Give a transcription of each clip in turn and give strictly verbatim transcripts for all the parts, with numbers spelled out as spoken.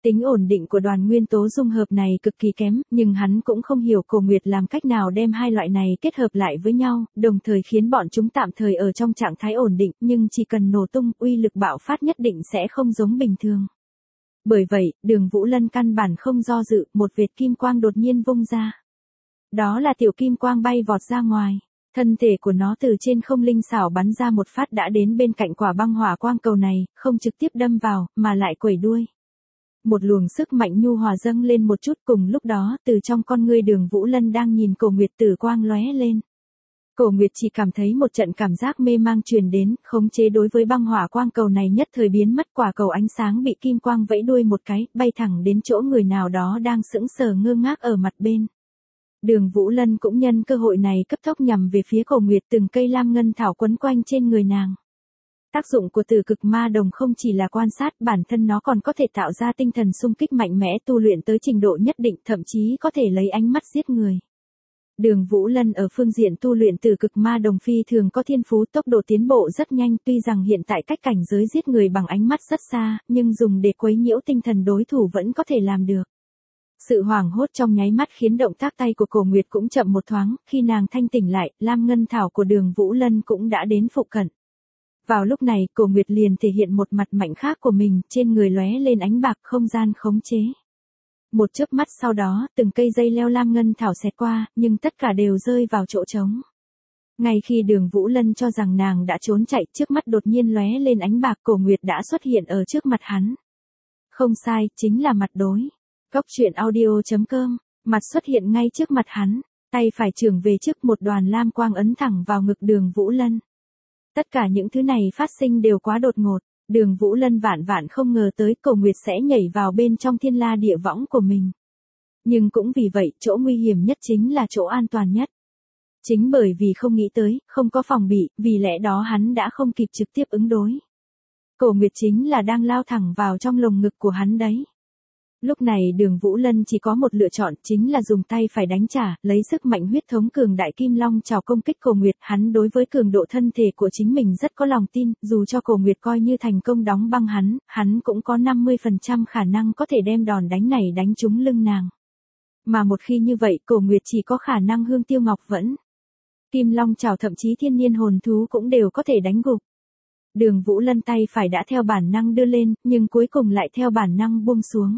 Tính ổn định của đoàn nguyên tố dung hợp này cực kỳ kém, nhưng hắn cũng không hiểu Cổ Nguyệt làm cách nào đem hai loại này kết hợp lại với nhau, đồng thời khiến bọn chúng tạm thời ở trong trạng thái ổn định, nhưng chỉ cần nổ tung, uy lực bạo phát nhất định sẽ không giống bình thường. Bởi vậy, Đường Vũ Lân căn bản không do dự, một vệt kim quang đột nhiên vung ra. Đó là tiểu kim quang bay vọt ra ngoài. Thân thể của nó từ trên không linh xảo bắn ra một phát đã đến bên cạnh quả băng hỏa quang cầu này, không trực tiếp đâm vào, mà lại quẩy đuôi. Một luồng sức mạnh nhu hòa dâng lên một chút, cùng lúc đó, từ trong con ngươi Đường Vũ Lân đang nhìn Cổ Nguyệt tử quang lóe lên. Cổ Nguyệt chỉ cảm thấy một trận cảm giác mê mang truyền đến, khống chế đối với băng hỏa quang cầu này nhất thời biến mất, quả cầu ánh sáng bị kim quang vẫy đuôi một cái, bay thẳng đến chỗ người nào đó đang sững sờ ngơ ngác ở mặt bên. Đường Vũ Lân cũng nhân cơ hội này cấp tốc nhằm về phía Cổ Nguyệt, từng cây lam ngân thảo quấn quanh trên người nàng. Tác dụng của Tử Cực Ma Đồng không chỉ là quan sát, bản thân nó còn có thể tạo ra tinh thần xung kích mạnh mẽ, tu luyện tới trình độ nhất định, thậm chí có thể lấy ánh mắt giết người. Đường Vũ Lân ở phương diện tu luyện Tử Cực Ma Đồng phi thường có thiên phú, tốc độ tiến bộ rất nhanh, tuy rằng hiện tại cách cảnh giới giết người bằng ánh mắt rất xa, nhưng dùng để quấy nhiễu tinh thần đối thủ vẫn có thể làm được. Sự hoảng hốt trong nháy mắt khiến động tác tay của Cổ Nguyệt cũng chậm một thoáng, khi nàng thanh tỉnh lại, lam ngân thảo của Đường Vũ Lân cũng đã đến phụ cận. Vào lúc này, Cổ Nguyệt liền thể hiện một mặt mạnh khác của mình, trên người lóe lên ánh bạc, không gian khống chế. Một chớp mắt sau đó, từng cây dây leo lam ngân thảo xẹt qua, nhưng tất cả đều rơi vào chỗ trống. Ngay khi Đường Vũ Lân cho rằng nàng đã trốn chạy, trước mắt đột nhiên lóe lên ánh bạc, Cổ Nguyệt đã xuất hiện ở trước mặt hắn. Không sai, chính là mặt đối. Cốc truyện audio chấm com, mặt xuất hiện ngay trước mặt hắn, tay phải chưởng về trước, một đoàn lam quang ấn thẳng vào ngực Đường Vũ Lân. Tất cả những thứ này phát sinh đều quá đột ngột, Đường Vũ Lân vạn vạn không ngờ tới Cổ Nguyệt sẽ nhảy vào bên trong thiên la địa võng của mình. Nhưng cũng vì vậy, chỗ nguy hiểm nhất chính là chỗ an toàn nhất. Chính bởi vì không nghĩ tới, không có phòng bị, vì lẽ đó hắn đã không kịp trực tiếp ứng đối. Cổ Nguyệt chính là đang lao thẳng vào trong lồng ngực của hắn đấy. Lúc này Đường Vũ Lân chỉ có một lựa chọn, chính là dùng tay phải đánh trả, lấy sức mạnh huyết thống cường đại kim long trảo công kích Cổ Nguyệt. Hắn đối với cường độ thân thể của chính mình rất có lòng tin, dù cho Cổ Nguyệt coi như thành công đóng băng hắn, hắn cũng có năm mươi phần trăm khả năng có thể đem đòn đánh này đánh trúng lưng nàng. Mà một khi như vậy, Cổ Nguyệt chỉ có khả năng hương tiêu ngọc vẫn. Kim long trảo thậm chí thiên nhiên hồn thú cũng đều có thể đánh gục. Đường Vũ Lân tay phải đã theo bản năng đưa lên, nhưng cuối cùng lại theo bản năng buông xuống.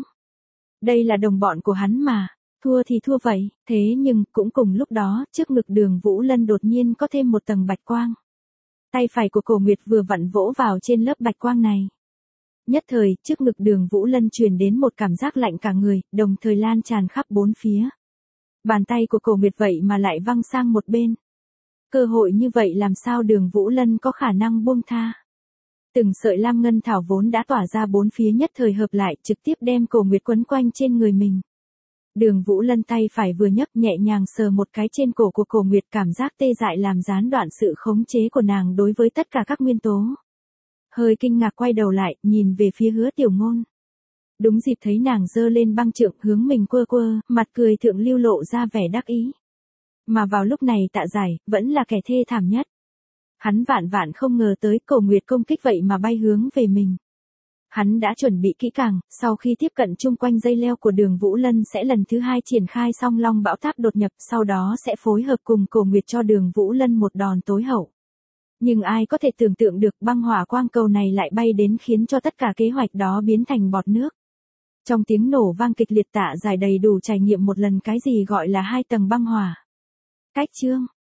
Đây là đồng bọn của hắn mà, thua thì thua vậy, thế nhưng cũng cùng lúc đó, trước ngực Đường Vũ Lân đột nhiên có thêm một tầng bạch quang. Tay phải của Cổ Nguyệt vừa vặn vỗ vào trên lớp bạch quang này. Nhất thời, trước ngực Đường Vũ Lân truyền đến một cảm giác lạnh cả người, đồng thời lan tràn khắp bốn phía. Bàn tay của Cổ Nguyệt vậy mà lại văng sang một bên. Cơ hội như vậy làm sao Đường Vũ Lân có khả năng buông tha. Từng sợi lam ngân thảo vốn đã tỏa ra bốn phía nhất thời hợp lại, trực tiếp đem Cổ Nguyệt quấn quanh trên người mình. Đường Vũ Lân tay phải vừa nhấc, nhẹ nhàng sờ một cái trên cổ của Cổ Nguyệt, cảm giác tê dại làm gián đoạn sự khống chế của nàng đối với tất cả các nguyên tố. Hơi kinh ngạc quay đầu lại, nhìn về phía Hứa Tiểu Ngôn. Đúng dịp thấy nàng giơ lên băng trượng hướng mình quơ quơ, mặt cười thượng lưu lộ ra vẻ đắc ý. Mà vào lúc này Tạ Giải, vẫn là kẻ thê thảm nhất. Hắn vạn vạn không ngờ tới Cổ Nguyệt công kích vậy mà bay hướng về mình. Hắn đã chuẩn bị kỹ càng, sau khi tiếp cận chung quanh dây leo của Đường Vũ Lân sẽ lần thứ hai triển khai song long bão táp đột nhập, sau đó sẽ phối hợp cùng Cổ Nguyệt cho Đường Vũ Lân một đòn tối hậu. Nhưng ai có thể tưởng tượng được băng hỏa quang cầu này lại bay đến khiến cho tất cả kế hoạch đó biến thành bọt nước. Trong tiếng nổ vang kịch liệt, Tạ Giải đầy đủ trải nghiệm một lần cái gì gọi là hai tầng băng hỏa. Cách chương